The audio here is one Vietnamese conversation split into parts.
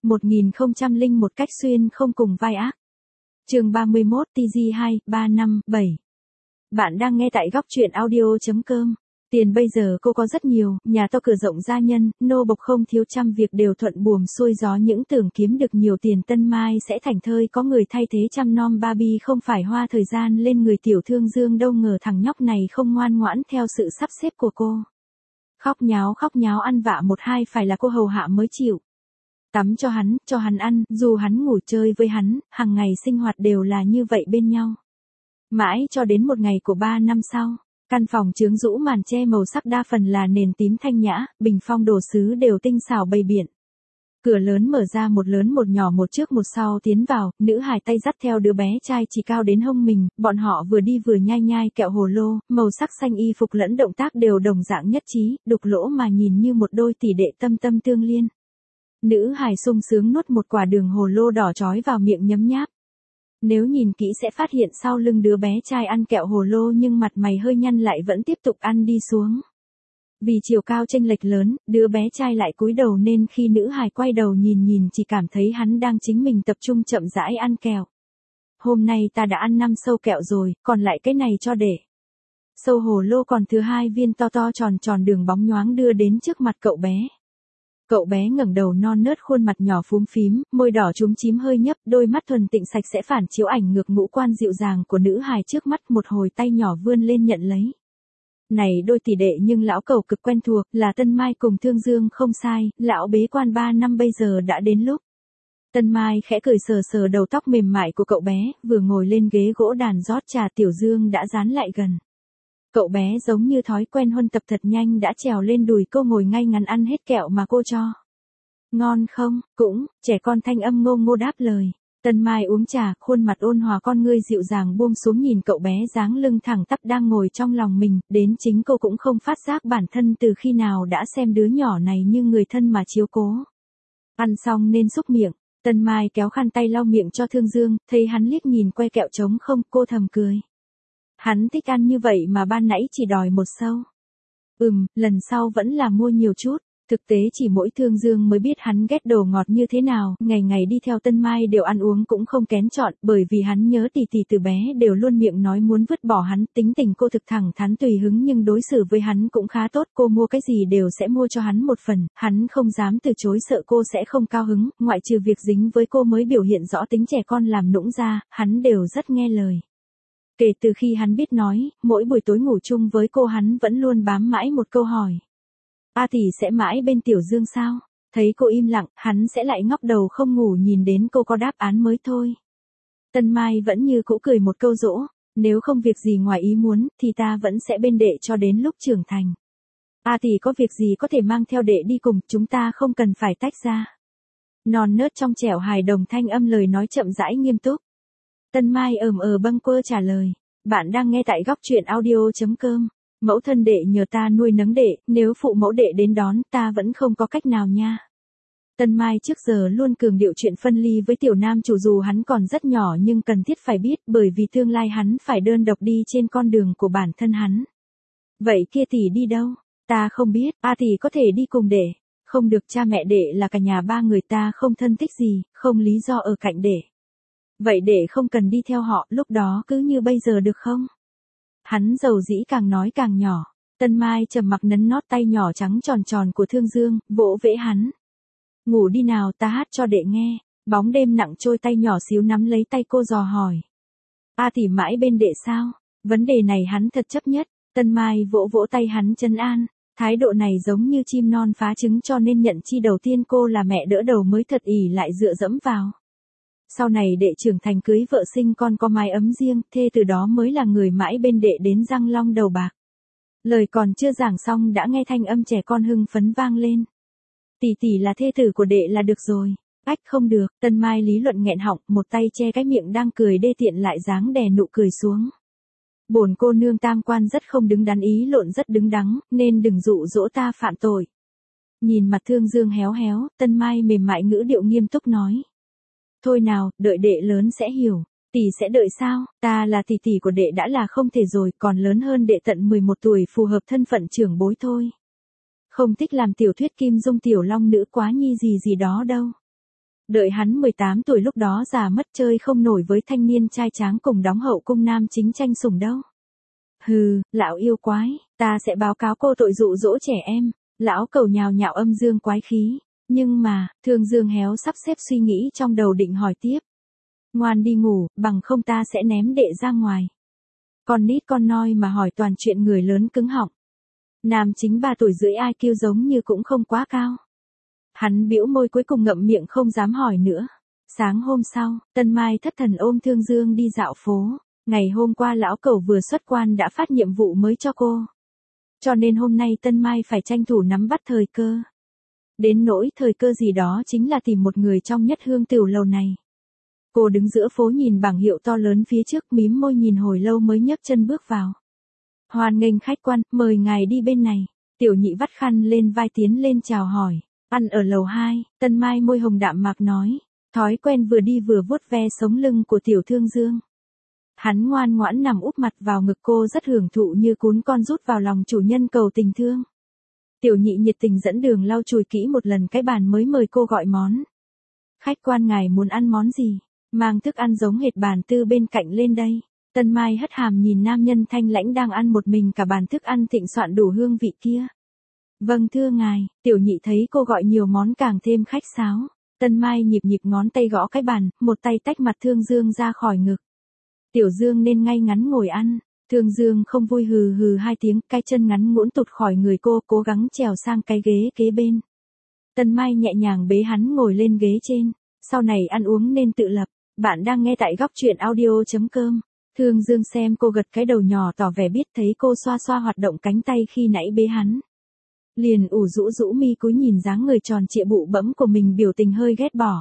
1001 cách xuyên không cùng vai ác. Chương 31 TG2, 357. Bạn đang nghe tại góc truyện audio.com. Tiền bây giờ cô có rất nhiều, nhà to cửa rộng gia nhân, nô bộc không thiếu, trăm việc đều thuận buồm xuôi gió. Những tưởng kiếm được nhiều tiền Tân Mai sẽ thảnh thơi có người thay thế chăm nom Barbie không phải hoa thời gian lên người Tiểu Thương Dương, đâu ngờ thằng nhóc này không ngoan ngoãn theo sự sắp xếp của cô. Khóc nháo ăn vạ một hai phải là cô hầu hạ mới chịu. Tắm cho hắn ăn, dù hắn ngủ chơi với hắn, hàng ngày sinh hoạt đều là như vậy bên nhau. Mãi cho đến một ngày của 3 năm sau, căn phòng chướng rũ màn che màu sắc đa phần là nền tím thanh nhã, bình phong đồ sứ đều tinh xảo bày biện. Cửa lớn mở ra, một lớn một nhỏ một trước một sau tiến vào, nữ hài tay dắt theo đứa bé trai chỉ cao đến hông mình, bọn họ vừa đi vừa nhai kẹo hồ lô, màu sắc xanh y phục lẫn động tác đều đồng dạng nhất trí, đục lỗ mà nhìn như một đôi tỷ đệ tâm tâm tương liên. Nữ hài sung sướng nuốt một quả đường hồ lô đỏ trói vào miệng nhấm nháp. Nếu nhìn kỹ sẽ phát hiện sau lưng đứa bé trai ăn kẹo hồ lô nhưng mặt mày hơi nhăn lại vẫn tiếp tục ăn đi xuống. Vì chiều cao chênh lệch lớn, đứa bé trai lại cúi đầu nên khi nữ hài quay đầu nhìn chỉ cảm thấy hắn đang chính mình tập trung chậm rãi ăn kẹo. Hôm nay ta đã ăn 5 sâu kẹo rồi, còn lại cái này cho để. Sâu hồ lô còn thứ 2 viên to tròn đường bóng nhoáng đưa đến trước mặt cậu bé. Cậu bé ngẩng đầu non nớt, khuôn mặt nhỏ phúm phím, môi đỏ chúm chím hơi nhấp, đôi mắt thuần tịnh sạch sẽ phản chiếu ảnh ngược ngũ quan dịu dàng của nữ hài trước mắt, một hồi tay nhỏ vươn lên nhận lấy. Này đôi tỷ đệ nhưng lão cẩu cực quen thuộc, là Tân Mai cùng Thương Dương không sai, lão bế quan 3 năm bây giờ đã đến lúc. Tân Mai khẽ cười sờ đầu tóc mềm mại của cậu bé, vừa ngồi lên ghế gỗ đàn rót trà, Tiểu Dương đã dán lại gần. Cậu bé giống như thói quen huân tập thật nhanh đã trèo lên đùi cô, ngồi ngay ngắn ăn hết kẹo mà cô cho. Ngon không? Cũng, trẻ con thanh âm ngô ngô đáp lời. Tân Mai uống trà, khuôn mặt ôn hòa, con ngươi dịu dàng buông xuống nhìn cậu bé dáng lưng thẳng tắp đang ngồi trong lòng mình, đến chính cô cũng không phát giác bản thân từ khi nào đã xem đứa nhỏ này như người thân mà chiếu cố. Ăn xong nên xúc miệng, Tân Mai kéo khăn tay lau miệng cho Thương Dương, thấy hắn liếc nhìn que kẹo trống không, cô thầm cười. Hắn thích ăn như vậy mà ban nãy chỉ đòi 1 sâu. Lần sau vẫn là mua nhiều chút. Thực tế chỉ mỗi Thương Dương mới biết hắn ghét đồ ngọt như thế nào, ngày đi theo Tân Mai đều ăn uống cũng không kén chọn, bởi vì hắn nhớ tỷ từ bé đều luôn miệng nói muốn vứt bỏ hắn, tính tình cô thực thẳng thắn tùy hứng nhưng đối xử với hắn cũng khá tốt, cô mua cái gì đều sẽ mua cho hắn một phần, hắn không dám từ chối sợ cô sẽ không cao hứng, ngoại trừ việc dính với cô mới biểu hiện rõ tính trẻ con làm nũng ra, hắn đều rất nghe lời. Kể từ khi hắn biết nói, mỗi buổi tối ngủ chung với cô hắn vẫn luôn bám mãi một câu hỏi. A tỷ sẽ mãi bên Tiểu Dương sao? Thấy cô im lặng, hắn sẽ lại ngóc đầu không ngủ nhìn đến cô có đáp án mới thôi. Tân Mai vẫn như cũ cười một câu dỗ, nếu không việc gì ngoài ý muốn, thì ta vẫn sẽ bên đệ cho đến lúc trưởng thành. A tỷ có việc gì có thể mang theo đệ đi cùng, chúng ta không cần phải tách ra. Non nớt trong trẻo hài đồng thanh âm lời nói chậm rãi nghiêm túc. Tân Mai bâng quơ trả lời, bạn đang nghe tại góc truyện audio.com. Mẫu thân đệ nhờ ta nuôi nấng đệ, nếu phụ mẫu đệ đến đón ta vẫn không có cách nào nha. Tân Mai trước giờ luôn cường điệu chuyện phân ly với Tiểu Nam chủ dù hắn còn rất nhỏ nhưng cần thiết phải biết bởi vì tương lai hắn phải đơn độc đi trên con đường của bản thân hắn. Vậy kia tỷ đi đâu? Ta không biết, A tỷ có thể đi cùng đệ. Không được, cha mẹ đệ là cả nhà 3 người, ta không thân thích gì, không lý do ở cạnh đệ. Vậy đệ không cần đi theo họ, lúc đó cứ như bây giờ được không? Hắn dầu dĩ càng nói càng nhỏ. Tân Mai trầm mặc nấn nót tay nhỏ trắng tròn của Thương Dương, vỗ vẽ hắn. Ngủ đi nào, ta hát cho đệ nghe. Bóng đêm nặng trôi, tay nhỏ xíu nắm lấy tay cô dò hỏi. A tỷ mãi bên đệ sao? Vấn đề này hắn thật chấp nhất. Tân Mai vỗ tay hắn trấn an. Thái độ này giống như chim non phá trứng cho nên nhận chi đầu tiên cô là mẹ đỡ đầu mới thật ỷ lại dựa dẫm vào. Sau này đệ trưởng thành cưới vợ sinh con có mái ấm riêng, thê từ đó mới là người mãi bên đệ đến răng long đầu bạc. Lời còn chưa giảng xong đã nghe thanh âm trẻ con hưng phấn vang lên. Tỷ là thê tử của đệ là được rồi. Ách không được, Tân Mai lý luận nghẹn họng, một tay che cái miệng đang cười đê tiện lại dáng đè nụ cười xuống. Bổn cô nương tam quan rất không đứng đắn, ý lộn rất đứng đắn, nên đừng dụ dỗ ta phạm tội. Nhìn mặt Thương Dương héo, Tân Mai mềm mại ngữ điệu nghiêm túc nói. Thôi nào, đợi đệ lớn sẽ hiểu. Tỷ sẽ đợi sao? Ta là tỷ của đệ đã là không thể rồi, còn lớn hơn đệ tận 11 tuổi, phù hợp thân phận trưởng bối thôi. Không thích làm tiểu thuyết Kim Dung tiểu long nữ quá nhi gì đó đâu. Đợi hắn 18 tuổi lúc đó già mất chơi không nổi với thanh niên trai tráng cùng đóng hậu cung nam chính tranh sủng đâu. Hừ, lão yêu quái, ta sẽ báo cáo cô tội dụ dỗ trẻ em. Lão Cẩu nhào nhạo âm dương quái khí. Nhưng mà, Thương Dương héo sắp xếp suy nghĩ trong đầu định hỏi tiếp. Ngoan đi ngủ, bằng không ta sẽ ném đệ ra ngoài. Con nít con noi mà hỏi toàn chuyện người lớn cứng họng. Nam chính 3 tuổi rưỡi IQ giống như cũng không quá cao. Hắn bĩu môi cuối cùng ngậm miệng không dám hỏi nữa. Sáng hôm sau, Tân Mai thất thần ôm Thương Dương đi dạo phố. Ngày hôm qua lão Cẩu vừa xuất quan đã phát nhiệm vụ mới cho cô. Cho nên hôm nay Tân Mai phải tranh thủ nắm bắt thời cơ. Đến nỗi thời cơ gì đó chính là tìm một người trong Nhất Hương tiểu lầu này. Cô đứng giữa phố nhìn bảng hiệu to lớn phía trước mím môi nhìn hồi lâu mới nhấc chân bước vào. Hoan nghênh khách quan, mời ngài đi bên này. Tiểu Nhị vắt khăn lên vai tiến lên chào hỏi. Ăn ở lầu 2, Tân Mai môi hồng đạm mạc nói. Thói quen vừa đi vừa vuốt ve sống lưng của Tiểu Thương Dương. Hắn ngoan ngoãn nằm úp mặt vào ngực cô rất hưởng thụ như cún con rút vào lòng chủ nhân cầu tình thương. Tiểu Nhị nhiệt tình dẫn đường lau chùi kỹ một lần cái bàn mới mời cô gọi món. Khách quan ngài muốn ăn món gì? Mang thức ăn giống hệt bàn tư bên cạnh lên đây. Tân Mai hất hàm nhìn nam nhân thanh lãnh đang ăn một mình cả bàn thức ăn thịnh soạn đủ hương vị kia. Vâng thưa ngài, Tiểu Nhị thấy cô gọi nhiều món càng thêm khách sáo. Tân Mai nhịp nhịp ngón tay gõ cái bàn, một tay tách mặt Thương Dương ra khỏi ngực. Tiểu Dương nên ngay ngắn ngồi ăn. Thương Dương không vui hừ hừ 2 tiếng, cái chân ngắn ngũn tụt khỏi người cô, cố gắng trèo sang cái ghế kế bên. Tân Mai nhẹ nhàng bế hắn ngồi lên ghế trên. Sau này ăn uống nên tự lập. Bạn đang nghe tại góc truyện audio.com. Thương Dương xem cô gật cái đầu nhỏ tỏ vẻ biết, thấy cô xoa xoa hoạt động cánh tay khi nãy bế hắn. Liền ủ rũ mi cúi nhìn dáng người tròn trịa bụ bẫm của mình, biểu tình hơi ghét bỏ.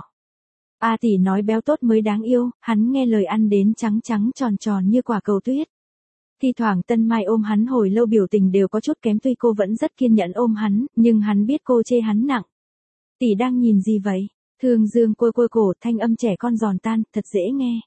A tỷ nói béo tốt mới đáng yêu, hắn nghe lời ăn đến trắng trắng tròn tròn như quả cầu tuyết. Thi thoảng Tân Mai ôm hắn hồi lâu biểu tình đều có chút kém, tuy cô vẫn rất kiên nhẫn ôm hắn, nhưng hắn biết cô chê hắn nặng. Tỷ đang nhìn gì vậy? Thương Dương côi cổ, thanh âm trẻ con giòn tan, thật dễ nghe.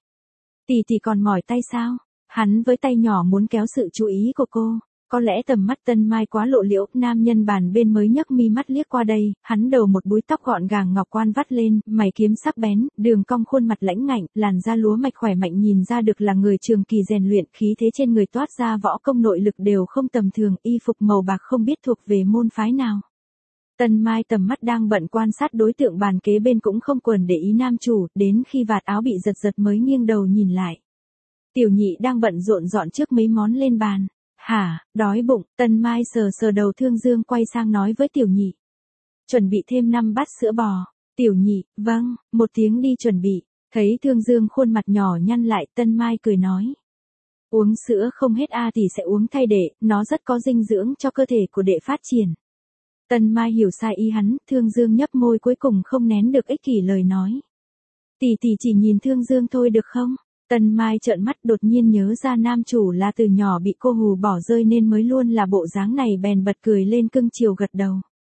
Tỷ còn mỏi tay sao? Hắn với tay nhỏ muốn kéo sự chú ý của cô. Có lẽ tầm mắt Tân Mai quá lộ liễu, nam nhân bàn bên mới nhấc mi mắt liếc qua đây, hắn đầu một búi tóc gọn gàng ngọc quan vắt lên, mày kiếm sắc bén, đường cong khuôn mặt lãnh ngạnh, làn da lúa mạch khỏe mạnh, nhìn ra được là người trường kỳ rèn luyện, khí thế trên người toát ra võ công nội lực đều không tầm thường, y phục màu bạc không biết thuộc về môn phái nào. Tân Mai tầm mắt đang bận quan sát đối tượng bàn kế bên cũng không quần để ý nam chủ, đến khi vạt áo bị giật mới nghiêng đầu nhìn lại. Tiểu Nhị đang bận rộn dọn trước mấy món lên bàn. Hả, đói bụng, Tân Mai sờ đầu Thương Dương quay sang nói với Tiểu Nhị. Chuẩn bị thêm 5 bát sữa bò. Tiểu Nhị, vâng, một tiếng đi chuẩn bị. Thấy Thương Dương khuôn mặt nhỏ nhăn lại, Tân Mai cười nói. Uống sữa không hết A tỷ sẽ uống thay đệ, nó rất có dinh dưỡng cho cơ thể của đệ phát triển. Tân Mai hiểu sai ý hắn, Thương Dương nhấp môi cuối cùng không nén được ích kỷ lời nói. Tỷ chỉ nhìn Thương Dương thôi được không? Tân Mai trợn mắt đột nhiên nhớ ra nam chủ là từ nhỏ bị cô hù bỏ rơi nên mới luôn là bộ dáng này, bèn bật cười lên cưng chiều gật đầu.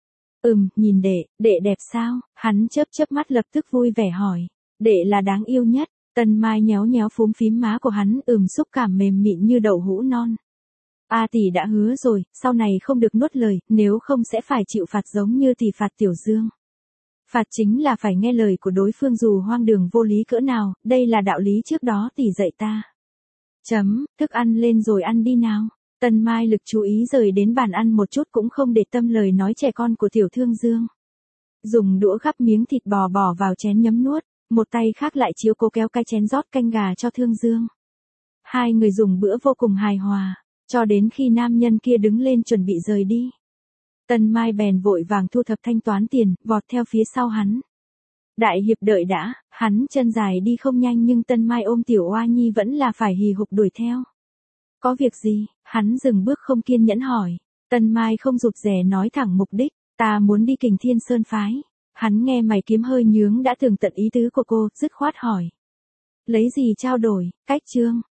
Nhìn đệ đẹp sao? Hắn chớp mắt lập tức vui vẻ hỏi. Đệ là đáng yêu nhất. Tân Mai nhéo phúm phím má của hắn, xúc cảm mềm mịn như đậu hũ non. A tỷ đã hứa rồi, sau này không được nuốt lời, nếu không sẽ phải chịu phạt giống như tỷ phạt Tiểu Dương. Phạt chính là phải nghe lời của đối phương dù hoang đường vô lý cỡ nào, đây là đạo lý trước đó tỷ dạy ta. Thức ăn lên rồi ăn đi nào. Tân Mai lực chú ý rời đến bàn ăn một chút cũng không để tâm lời nói trẻ con của Tiểu Thương Dương. Dùng đũa gắp miếng thịt bò bỏ vào chén nhấm nuốt, một tay khác lại chiếu cố kéo cái chén rót canh gà cho Thương Dương. Hai người dùng bữa vô cùng hài hòa, cho đến khi nam nhân kia đứng lên chuẩn bị rời đi. Tân Mai bèn vội vàng thu thập thanh toán tiền, vọt theo phía sau hắn. Đại hiệp đợi đã, hắn chân dài đi không nhanh nhưng Tân Mai ôm Tiểu Oa Nhi vẫn là phải hì hục đuổi theo. Có việc gì? Hắn dừng bước không kiên nhẫn hỏi. Tân Mai không rụt rè nói thẳng mục đích, ta muốn đi Kình Thiên Sơn phái. Hắn nghe mày kiếm hơi nhướng đã tường tận ý tứ của cô, dứt khoát hỏi. Lấy gì trao đổi? Cách chương.